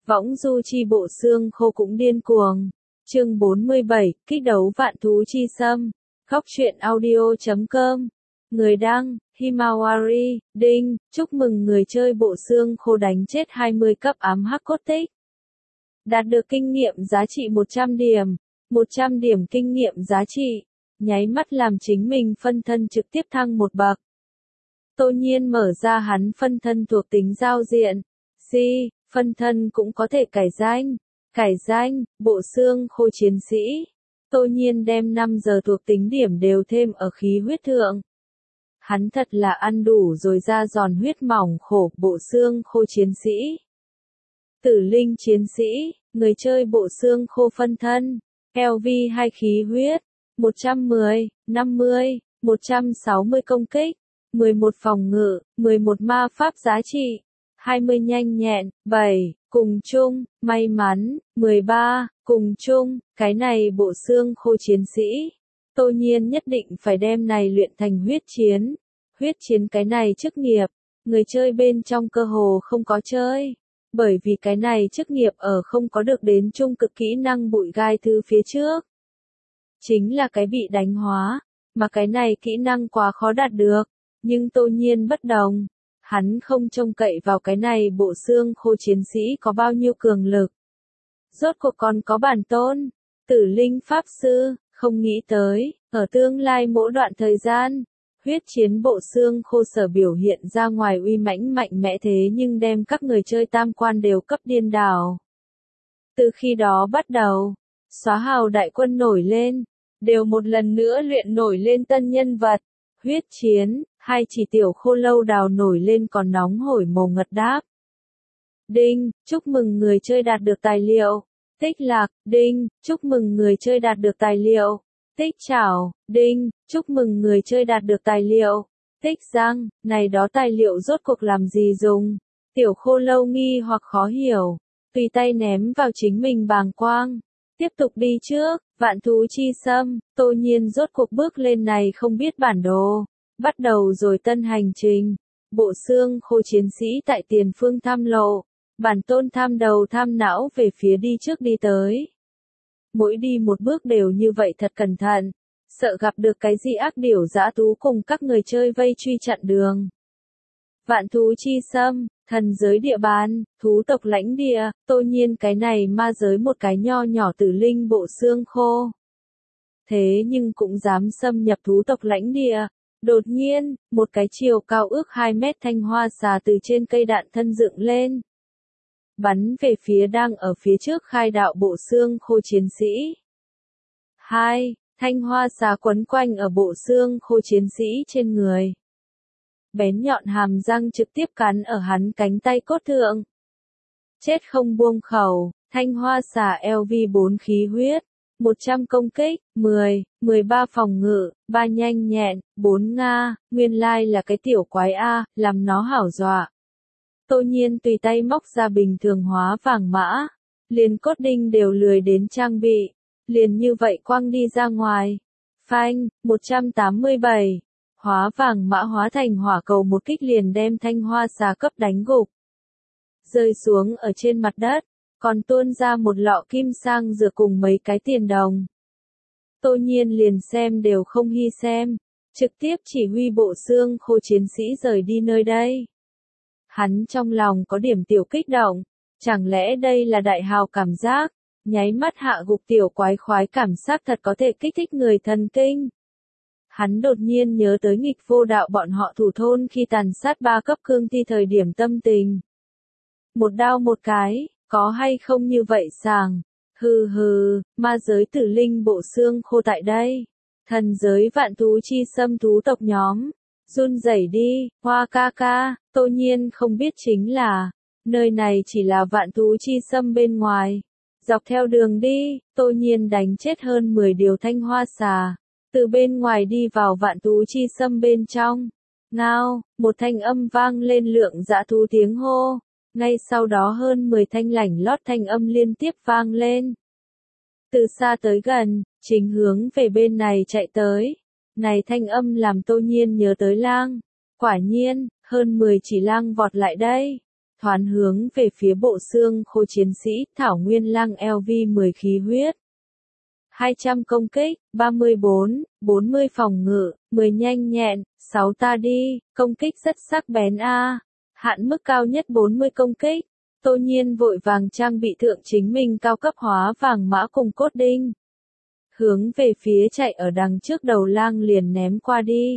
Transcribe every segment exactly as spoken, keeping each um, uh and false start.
Võng du chi bộ xương khô cũng điên cuồng. Chương bốn mươi bảy, kích đấu vạn thú chi xâm. Góc truyện audio chấm com. Người đăng, Himawari, Đinh, chúc mừng người chơi bộ xương khô đánh chết hai mươi cấp ám hắc cốt tích. Đạt được kinh nghiệm giá trị một trăm điểm. một trăm điểm kinh nghiệm giá trị. Nháy mắt làm chính mình phân thân trực tiếp thăng một bậc. Tô Nhiên mở ra hắn phân thân thuộc tính giao diện. Si, phân thân cũng có thể cải danh. Cải danh, bộ xương khô chiến sĩ. Tô Nhiên đem năm giờ thuộc tính điểm đều thêm ở khí huyết thượng. Hắn thật là ăn đủ rồi, da giòn huyết mỏng khổ, bộ xương khô chiến sĩ. Tử linh chiến sĩ, người chơi bộ xương khô phân thân. lv hai khí huyết, một trăm mười, năm mươi, một trăm sáu mươi công kích, mười một phòng ngự, mười một ma pháp giá trị, hai mươi nhanh nhẹn, bảy, cùng chung, may mắn, mười ba, cùng chung, cái này bộ xương khô chiến sĩ. Tô Nhiên nhất định phải đem này luyện thành huyết chiến. Huyết chiến cái này chức nghiệp, người chơi bên trong cơ hồ không có chơi. Bởi vì cái này chức nghiệp ở không có được đến trung cực kỹ năng bụi gai thư phía trước. Chính là cái bị đánh hóa, mà cái này kỹ năng quá khó đạt được. Nhưng Tô Nhiên bất đồng. Hắn không trông cậy vào cái này bộ xương khô chiến sĩ có bao nhiêu cường lực. Rốt cuộc còn có bản tôn, tử linh pháp sư, không nghĩ tới, ở tương lai mỗi đoạn thời gian, huyết chiến bộ xương khô sở biểu hiện ra ngoài uy mãnh mạnh mẽ thế nhưng đem các người chơi tam quan đều cấp điên đảo. Từ khi đó bắt đầu, xóa hào đại quân nổi lên, đều một lần nữa luyện nổi lên tân nhân vật. Huyết chiến, hai chỉ tiểu khô lâu đào nổi lên còn nóng hổi mồ ngật đáp. Đinh, chúc mừng người chơi đạt được tài liệu. Tích lạc, đinh, chúc mừng người chơi đạt được tài liệu. Tích chảo, đinh, chúc mừng người chơi đạt được tài liệu. Tích răng, này đó tài liệu rốt cuộc làm gì dùng? Tiểu khô lâu nghi hoặc khó hiểu, tùy tay ném vào chính mình bàng quang. Tiếp tục đi trước, vạn thú chi xâm, Tô Nhiên rốt cuộc bước lên này không biết bản đồ. Bắt đầu rồi tân hành trình. Bộ xương khô chiến sĩ tại tiền phương tham lộ. Bản tôn tham đầu tham não về phía đi trước đi tới. Mỗi đi một bước đều như vậy thật cẩn thận. Sợ gặp được cái gì ác điểu dã thú cùng các người chơi vây truy chặn đường. Vạn thú chi xâm, thần giới địa bàn, thú tộc lãnh địa, Tô Nhiên cái này ma giới một cái nho nhỏ tử linh bộ xương khô. Thế nhưng cũng dám xâm nhập thú tộc lãnh địa. Đột nhiên, một cái chiều cao ước hai mét thanh hoa xà từ trên cây đạn thân dựng lên. Bắn về phía đang ở phía trước khai đạo bộ xương khô chiến sĩ. Hai, thanh hoa xà quấn quanh ở bộ xương khô chiến sĩ trên người. Bén nhọn hàm răng trực tiếp cắn ở hắn cánh tay cốt thượng. Chết không buông khẩu, thanh hoa xà lv bốn khí huyết. một trăm công kích, mười, mười ba phòng ngự, ba nhanh nhẹn, bốn nga, nguyên lai là cái tiểu quái A, làm nó hảo dọa. Tô Nhiên tùy tay móc ra bình thường hóa vàng mã, liền cốt đinh đều lười đến trang bị, liền như vậy quăng đi ra ngoài. Phanh, một trăm tám mươi bảy, hóa vàng mã hóa thành hỏa cầu một kích liền đem thanh hoa xà cấp đánh gục. Rơi xuống ở trên mặt đất. Còn tuôn ra một lọ kim sang dược cùng mấy cái tiền đồng. Tô Nhiên liền xem đều không hy xem, trực tiếp chỉ huy bộ xương khô chiến sĩ rời đi nơi đây. Hắn trong lòng có điểm tiểu kích động, chẳng lẽ đây là đại hào cảm giác, nháy mắt hạ gục tiểu quái khoái cảm giác thật có thể kích thích người thần kinh. Hắn đột nhiên nhớ tới nghịch vô đạo bọn họ thủ thôn khi tàn sát ba cấp cương thi thời điểm tâm tình. Một đao một cái. Có hay không như vậy sàng? Hừ hừ, ma giới tử linh bộ xương khô tại đây. Thần giới vạn thú chi xâm thú tộc nhóm. Run rẩy đi, hoa ca ca, Tô Nhiên không biết chính là, nơi này chỉ là vạn thú chi xâm bên ngoài. Dọc theo đường đi, Tô Nhiên đánh chết hơn mười điều thanh hoa xà. Từ bên ngoài đi vào vạn thú chi xâm bên trong. Ngao, một thanh âm vang lên lượng dã thú tiếng hô. Ngay sau đó hơn mười thanh lảnh lót thanh âm liên tiếp vang lên. Từ xa tới gần, chính hướng về bên này chạy tới. Này thanh âm làm Tô Nhiên nhớ tới lang. Quả nhiên, hơn mười chỉ lang vọt lại đây. thoán hướng về phía bộ xương khô chiến sĩ, Thảo Nguyên Lang L V mười khí huyết. hai trăm công kích, ba mươi bốn, bốn mươi phòng ngự, mười nhanh nhẹn, sáu ta đi, công kích rất sắc bén a. Hạn mức cao nhất bốn mươi công kích. Tô Nhiên vội vàng trang bị thượng chính mình cao cấp hóa vàng mã cùng cốt đinh. Hướng về phía chạy ở đằng trước đầu lang liền ném qua đi.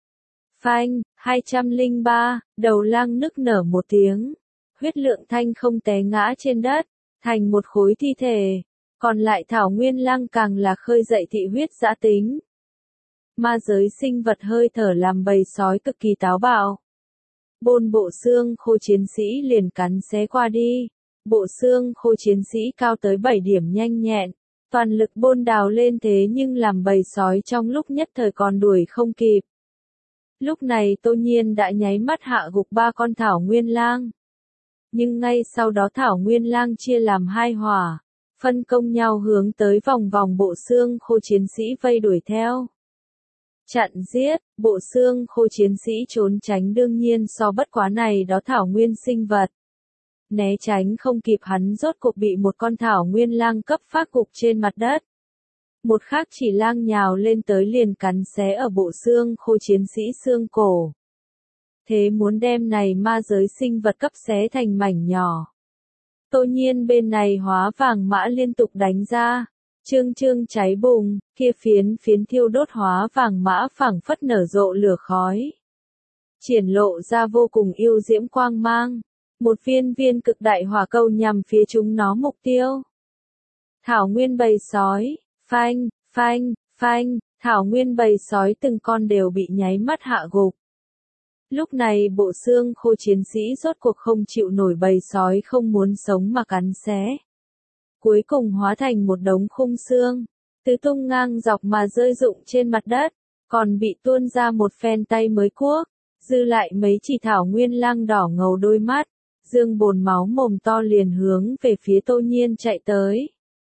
Phanh, hai trăm lẻ ba, đầu lang nức nở một tiếng. Huyết lượng thanh không té ngã trên đất, thành một khối thi thể. Còn lại Thảo Nguyên Lang càng là khơi dậy thị huyết dã tính. Ma giới sinh vật hơi thở làm bầy sói cực kỳ táo bạo. Bôn bộ xương khô chiến sĩ liền cắn xé qua đi. Bộ xương khô chiến sĩ cao tới bảy điểm nhanh nhẹn. Toàn lực bôn đào lên thế nhưng làm bầy sói trong lúc nhất thời còn đuổi không kịp. Lúc này Tô Nhiên đã nháy mắt hạ gục ba con Thảo Nguyên Lang. Nhưng ngay sau đó Thảo Nguyên Lang chia làm hai hỏa. Phân công nhau hướng tới vòng vòng bộ xương khô chiến sĩ vây đuổi theo. Chặn giết, bộ xương khô chiến sĩ trốn tránh đương nhiên so bất quá này đó Thảo Nguyên sinh vật. Né tránh không kịp hắn rốt cuộc bị một con Thảo Nguyên Lang cấp phát gục trên mặt đất. Một khác chỉ lang nhào lên tới liền cắn xé ở bộ xương khô chiến sĩ xương cổ. Thế muốn đem này ma giới sinh vật cấp xé thành mảnh nhỏ. Tô Nhiên bên này hóa vàng mã liên tục đánh ra. Trương trương cháy bùng, kia phiến phiến thiêu đốt hóa vàng mã phẳng phất nở rộ lửa khói. Triển lộ ra vô cùng yêu diễm quang mang. Một viên viên cực đại hỏa cầu nhằm phía chúng nó mục tiêu. Thảo Nguyên bầy sói, phanh, phanh, phanh, Thảo Nguyên bầy sói từng con đều bị nháy mắt hạ gục. Lúc này bộ xương khô chiến sĩ rốt cuộc không chịu nổi bầy sói không muốn sống mà cắn xé. Cuối cùng hóa thành một đống khung xương, tứ tung ngang dọc mà rơi rụng trên mặt đất, còn bị tuôn ra một phen tay mới cuốc, dư lại mấy chỉ Thảo Nguyên Lang đỏ ngầu đôi mắt, dương bồn máu mồm to liền hướng về phía Tô Nhiên chạy tới.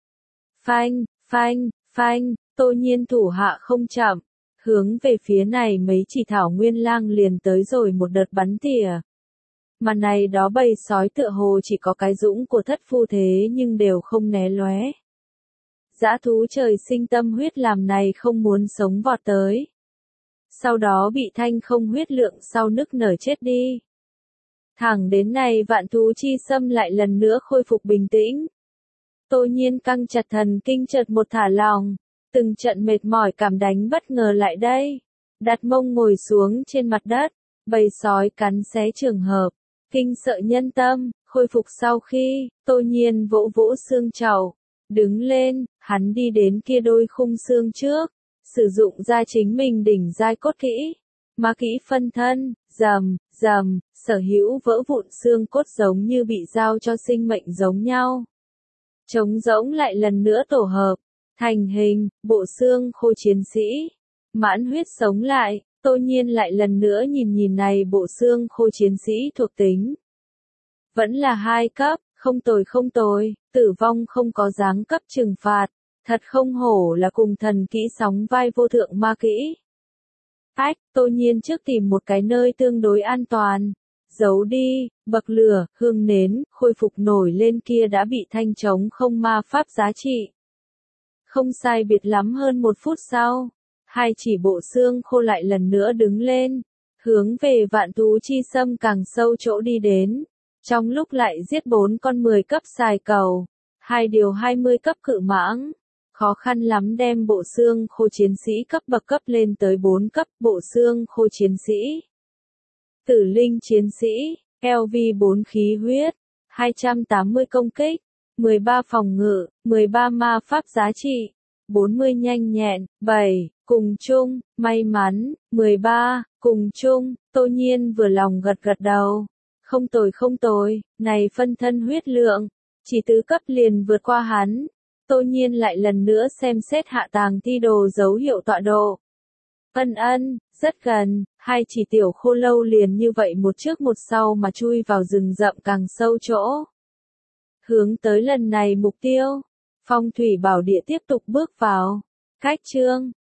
Phanh, phanh, phanh, Tô Nhiên thủ hạ không chậm, hướng về phía này mấy chỉ Thảo Nguyên Lang liền tới rồi một đợt bắn tỉa. Mà này đó bầy sói tựa hồ chỉ có cái dũng của thất phu thế nhưng đều không né lóe. Dã thú trời sinh tâm huyết làm này không muốn sống vọt tới. Sau đó bị thanh không huyết lượng sau nức nở chết đi. Thẳng đến này vạn thú chi xâm lại lần nữa khôi phục bình tĩnh. Tô Nhiên căng chặt thần kinh chợt một thả lòng, từng trận mệt mỏi cảm đánh bất ngờ lại đây. Đặt mông ngồi xuống trên mặt đất, bầy sói cắn xé trường hợp. Kinh sợ nhân tâm, khôi phục sau khi, Tô Nhiên vỗ vỗ xương trầu, đứng lên, hắn đi đến kia đôi khung xương trước, sử dụng ra chính mình đỉnh giai cốt kỹ, ma kỹ phân thân, rầm, rầm, sở hữu vỡ vụn xương cốt giống như bị giao cho sinh mệnh giống nhau. Trống rỗng lại lần nữa tổ hợp, thành hình, bộ xương khô chiến sĩ, mãn huyết sống lại. Tô Nhiên lại lần nữa nhìn nhìn này bộ xương khô chiến sĩ thuộc tính. Vẫn là hai cấp, không tồi không tồi, tử vong không có giáng cấp trừng phạt, thật không hổ là cùng thần kỹ sóng vai vô thượng ma kỹ. Ách, Tô Nhiên trước tìm một cái nơi tương đối an toàn, giấu đi, bậc lửa, hương nến, khôi phục nổi lên kia đã bị thanh trống không ma pháp giá trị. Không sai biệt lắm hơn một phút sau. Hai chỉ bộ xương khô lại lần nữa đứng lên, hướng về vạn thú chi xâm càng sâu chỗ đi đến. Trong lúc lại giết bốn con mười cấp xài cầu, hai điều hai mươi cấp cự mãng, khó khăn lắm đem bộ xương khô chiến sĩ cấp bậc cấp lên tới bốn cấp bộ xương khô chiến sĩ. Tử linh chiến sĩ, L V bốn khí huyết, hai trăm tám mươi công kích, mười ba phòng ngự, mười ba ma pháp giá trị, bốn mươi nhanh nhẹn, bảy. Cùng chung, may mắn, mười ba, cùng chung, Tô Nhiên vừa lòng gật gật đầu. Không tồi không tồi, này phân thân huyết lượng, chỉ tứ cấp liền vượt qua hắn. Tô Nhiên lại lần nữa xem xét hạ tàng thi đồ dấu hiệu tọa độ. Ân ân, rất gần, hai chỉ tiểu khô lâu liền như vậy một trước một sau mà chui vào rừng rậm càng sâu chỗ. Hướng tới lần này mục tiêu, phong thủy bảo địa tiếp tục bước vào. Cách chương